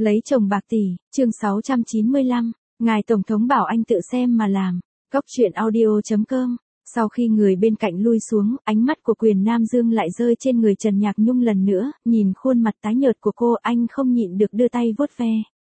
Lấy chồng bạc tỷ, chương 695, ngài Tổng thống bảo anh tự xem mà làm. Góc truyện audio.com. Sau khi người bên cạnh lui xuống, ánh mắt của Quyền Nam Dương lại rơi trên người Trần Nhạc Nhung lần nữa, nhìn khuôn mặt tái nhợt của cô, anh không nhịn được đưa tay vuốt ve.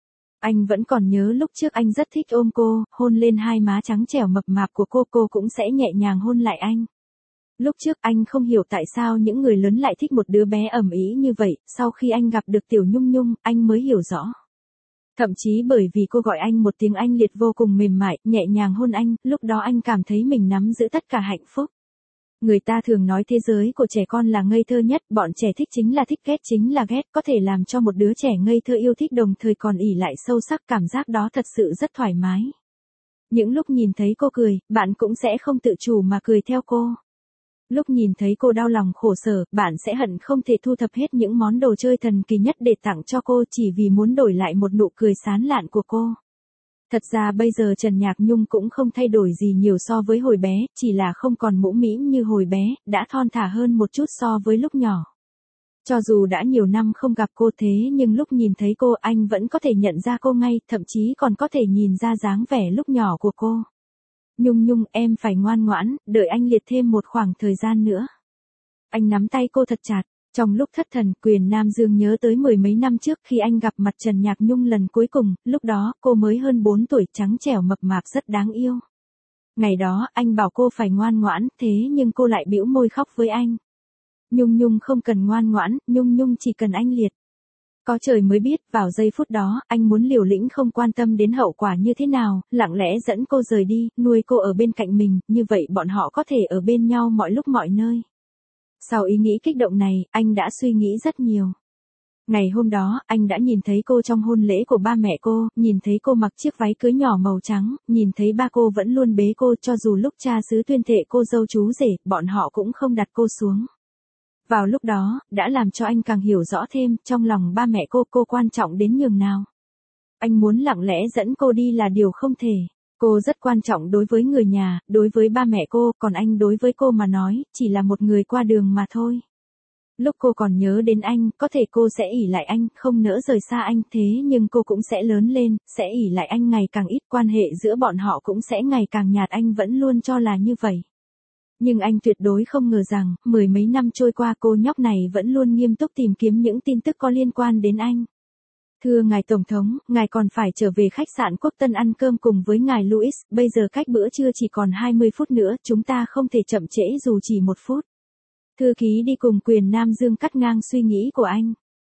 Anh vẫn còn nhớ lúc trước anh rất thích ôm cô, hôn lên hai má trắng trẻo mập mạp của cô cũng sẽ nhẹ nhàng hôn lại anh. Lúc trước anh không hiểu tại sao những người lớn lại thích một đứa bé ầm ĩ như vậy, sau khi anh gặp được Tiểu Nhung Nhung, anh mới hiểu rõ. Thậm chí bởi vì cô gọi anh một tiếng anh liệt vô cùng mềm mại, nhẹ nhàng hôn anh, lúc đó anh cảm thấy mình nắm giữ tất cả hạnh phúc. Người ta thường nói thế giới của trẻ con là ngây thơ nhất, bọn trẻ thích chính là thích, ghét chính là ghét, có thể làm cho một đứa trẻ ngây thơ yêu thích đồng thời còn ỷ lại sâu sắc, cảm giác đó thật sự rất thoải mái. Những lúc nhìn thấy cô cười, bạn cũng sẽ không tự chủ mà cười theo cô. Lúc nhìn thấy cô đau lòng khổ sở, bạn sẽ hận không thể thu thập hết những món đồ chơi thần kỳ nhất để tặng cho cô chỉ vì muốn đổi lại một nụ cười sán lạn của cô. Thật ra bây giờ Trần Nhạc Nhung cũng không thay đổi gì nhiều so với hồi bé, chỉ là không còn mũm mĩm như hồi bé, đã thon thả hơn một chút so với lúc nhỏ. Cho dù đã nhiều năm không gặp cô thế nhưng lúc nhìn thấy cô anh vẫn có thể nhận ra cô ngay, thậm chí còn có thể nhìn ra dáng vẻ lúc nhỏ của cô. Nhung Nhung, em phải ngoan ngoãn, đợi anh liệt thêm một khoảng thời gian nữa. Anh nắm tay cô thật chặt. Trong lúc thất thần, Quyền Nam Dương nhớ tới mười mấy năm trước khi anh gặp mặt Trần Nhạc Nhung lần cuối cùng, lúc đó cô mới hơn 4 tuổi, trắng trẻo mập mạp rất đáng yêu. Ngày đó anh bảo cô phải ngoan ngoãn, thế nhưng cô lại bĩu môi khóc với anh. Nhung Nhung không cần ngoan ngoãn, Nhung Nhung chỉ cần anh liệt. Có trời mới biết, vào giây phút đó, anh muốn liều lĩnh không quan tâm đến hậu quả như thế nào, lặng lẽ dẫn cô rời đi, nuôi cô ở bên cạnh mình, như vậy bọn họ có thể ở bên nhau mọi lúc mọi nơi. Sau ý nghĩ kích động này, anh đã suy nghĩ rất nhiều. Ngày hôm đó, anh đã nhìn thấy cô trong hôn lễ của ba mẹ cô, nhìn thấy cô mặc chiếc váy cưới nhỏ màu trắng, nhìn thấy ba cô vẫn luôn bế cô, cho dù lúc cha xứ tuyên thệ cô dâu chú rể, bọn họ cũng không đặt cô xuống. Vào lúc đó, đã làm cho anh càng hiểu rõ thêm, trong lòng ba mẹ cô quan trọng đến nhường nào. Anh muốn lặng lẽ dẫn cô đi là điều không thể. Cô rất quan trọng đối với người nhà, đối với ba mẹ cô, còn anh đối với cô mà nói, chỉ là một người qua đường mà thôi. Lúc cô còn nhớ đến anh, có thể cô sẽ ỷ lại anh, không nỡ rời xa anh, thế nhưng cô cũng sẽ lớn lên, sẽ ỷ lại anh ngày càng ít, quan hệ giữa bọn họ cũng sẽ ngày càng nhạt, anh vẫn luôn cho là như vậy. Nhưng anh tuyệt đối không ngờ rằng, mười mấy năm trôi qua cô nhóc này vẫn luôn nghiêm túc tìm kiếm những tin tức có liên quan đến anh. Thưa ngài Tổng thống, ngài còn phải trở về khách sạn Quốc Tân ăn cơm cùng với ngài Louis, bây giờ cách bữa trưa chỉ còn 20 phút nữa, chúng ta không thể chậm trễ dù chỉ 1 phút. Thư ký đi cùng Quyền Nam Dương cắt ngang suy nghĩ của anh.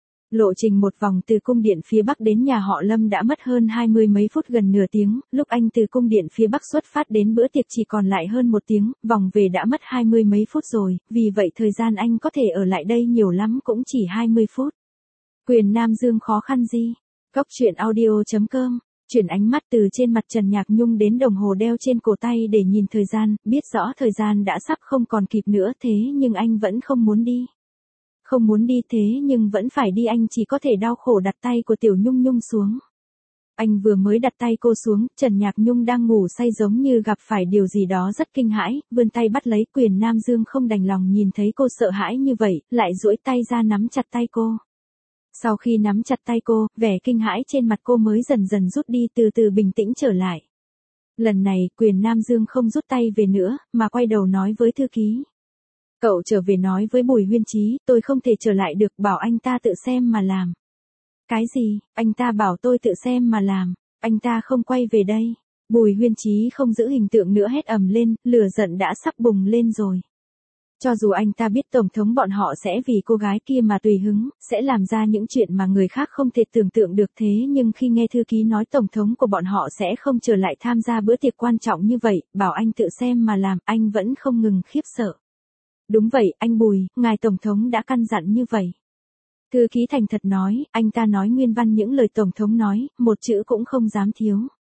Lộ trình một vòng từ cung điện phía Bắc đến nhà họ Lâm đã mất hơn 20 mấy phút, gần nửa tiếng, lúc anh từ cung điện phía Bắc xuất phát đến bữa tiệc chỉ còn lại hơn 1 tiếng, vòng về đã mất 20 mấy phút rồi, vì vậy thời gian anh có thể ở lại đây nhiều lắm cũng chỉ 20 phút. Quyền Nam Dương khó khăn gì? Góc truyện audio.com, chuyển ánh mắt từ trên mặt Trần Nhạc Nhung đến đồng hồ đeo trên cổ tay để nhìn thời gian, biết rõ thời gian đã sắp không còn kịp nữa, thế nhưng anh vẫn không muốn đi. Không muốn đi thế nhưng vẫn phải đi, anh chỉ có thể đau khổ đặt tay của Tiểu Nhung Nhung xuống. Anh vừa mới đặt tay cô xuống, Trần Nhạc Nhung đang ngủ say giống như gặp phải điều gì đó rất kinh hãi, vươn tay bắt lấy. Quyền Nam Dương không đành lòng nhìn thấy cô sợ hãi như vậy, lại duỗi tay ra nắm chặt tay cô. Sau khi nắm chặt tay cô, vẻ kinh hãi trên mặt cô mới dần dần rút đi, từ từ bình tĩnh trở lại. Lần này, Quyền Nam Dương không rút tay về nữa, mà quay đầu nói với thư ký. Cậu trở về nói với Bùi Huyên Chí, tôi không thể trở lại được, bảo anh ta tự xem mà làm. Cái gì, anh ta bảo tôi tự xem mà làm, anh ta không quay về đây. Bùi Huyên Chí không giữ hình tượng nữa, hét ầm lên, lửa giận đã sắp bùng lên rồi. Cho dù anh ta biết Tổng thống bọn họ sẽ vì cô gái kia mà tùy hứng, sẽ làm ra những chuyện mà người khác không thể tưởng tượng được, thế nhưng khi nghe thư ký nói Tổng thống của bọn họ sẽ không trở lại tham gia bữa tiệc quan trọng như vậy, bảo anh tự xem mà làm, anh vẫn không ngừng khiếp sợ. Đúng vậy, anh Bùi, ngài Tổng thống đã căn dặn như vậy. Thư ký thành thật nói, anh ta nói nguyên văn những lời Tổng thống nói, một chữ cũng không dám thiếu.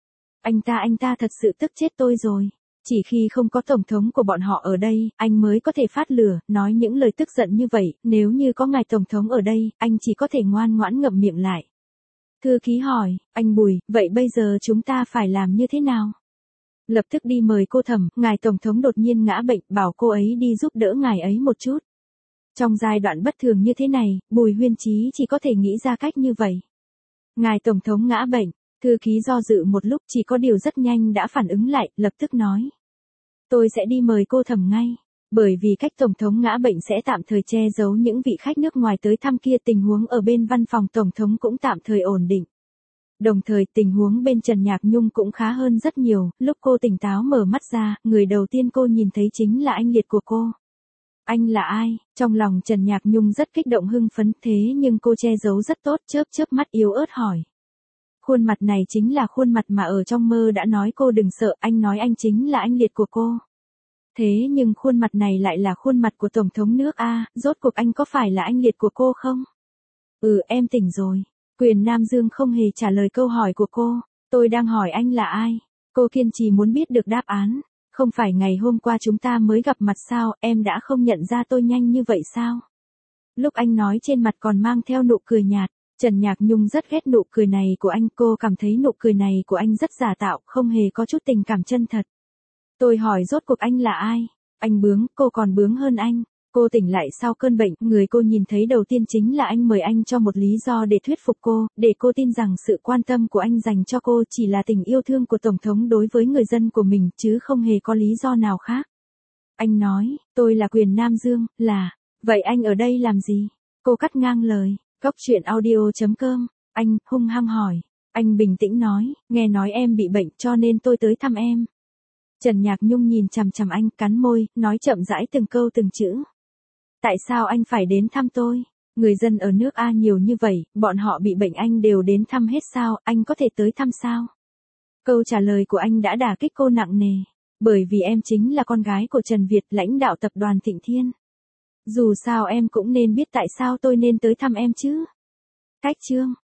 Anh ta thật sự tức chết tôi rồi. Chỉ khi không có Tổng thống của bọn họ ở đây, anh mới có thể phát lửa, nói những lời tức giận như vậy, nếu như có ngài Tổng thống ở đây, anh chỉ có thể ngoan ngoãn ngậm miệng lại. Thư ký hỏi, anh Bùi, vậy bây giờ chúng ta phải làm như thế nào? Lập tức đi mời cô Thẩm, ngài Tổng thống đột nhiên ngã bệnh, bảo cô ấy đi giúp đỡ ngài ấy một chút. Trong giai đoạn bất thường như thế này, Bùi Huyên Chí chỉ có thể nghĩ ra cách như vậy. Ngài Tổng thống ngã bệnh. Thư ký do dự một lúc chỉ có điều rất nhanh đã phản ứng lại, lập tức nói. Tôi sẽ đi mời cô Thẩm ngay. Bởi vì cách Tổng thống ngã bệnh sẽ tạm thời che giấu những vị khách nước ngoài tới thăm kia, tình huống ở bên văn phòng Tổng thống cũng tạm thời ổn định. Đồng thời tình huống bên Trần Nhạc Nhung cũng khá hơn rất nhiều, lúc cô tỉnh táo mở mắt ra, người đầu tiên cô nhìn thấy chính là anh liệt của cô. Anh là ai? Trong lòng Trần Nhạc Nhung rất kích động hưng phấn, thế nhưng cô che giấu rất tốt, chớp mắt yếu ớt hỏi. Khuôn mặt này chính là khuôn mặt mà ở trong mơ đã nói cô đừng sợ, anh nói anh chính là anh liệt của cô. Thế nhưng khuôn mặt này lại là khuôn mặt của Tổng thống nước A, rốt cuộc anh có phải là anh liệt của cô không? Em tỉnh rồi. Quyền Nam Dương không hề trả lời câu hỏi của cô. Tôi đang hỏi anh là ai? Cô kiên trì muốn biết được đáp án. Không phải ngày hôm qua chúng ta mới gặp mặt sao, em đã không nhận ra tôi nhanh như vậy sao? Lúc anh nói trên mặt còn mang theo nụ cười nhạt. Trần Nhạc Nhung rất ghét nụ cười này của anh, cô cảm thấy nụ cười này của anh rất giả tạo, không hề có chút tình cảm chân thật. Tôi hỏi rốt cuộc anh là ai? Anh bướng, cô còn bướng hơn anh. Cô tỉnh lại sau cơn bệnh, người cô nhìn thấy đầu tiên chính là anh, mời anh cho một lý do để thuyết phục cô, để cô tin rằng sự quan tâm của anh dành cho cô chỉ là tình yêu thương của Tổng thống đối với người dân của mình, chứ không hề có lý do nào khác. Anh nói, tôi là Quyền Nam Dương, là, vậy anh ở đây làm gì? Cô cắt ngang lời, Góc Chuyện Audio.com, anh, hung hăng hỏi. Anh bình tĩnh nói, nghe nói em bị bệnh cho nên tôi tới thăm em. Trần Nhạc Nhung nhìn chằm chằm anh, cắn môi, nói chậm rãi từng câu từng chữ. Tại sao anh phải đến thăm tôi? Người dân ở nước A nhiều như vậy, bọn họ bị bệnh anh đều đến thăm hết sao, anh có thể tới thăm sao? Câu trả lời của anh đã đả kích cô nặng nề. Bởi vì em chính là con gái của Trần Việt, lãnh đạo tập đoàn Thịnh Thiên. Dù sao em cũng nên biết tại sao tôi nên tới thăm em chứ. Cách chương.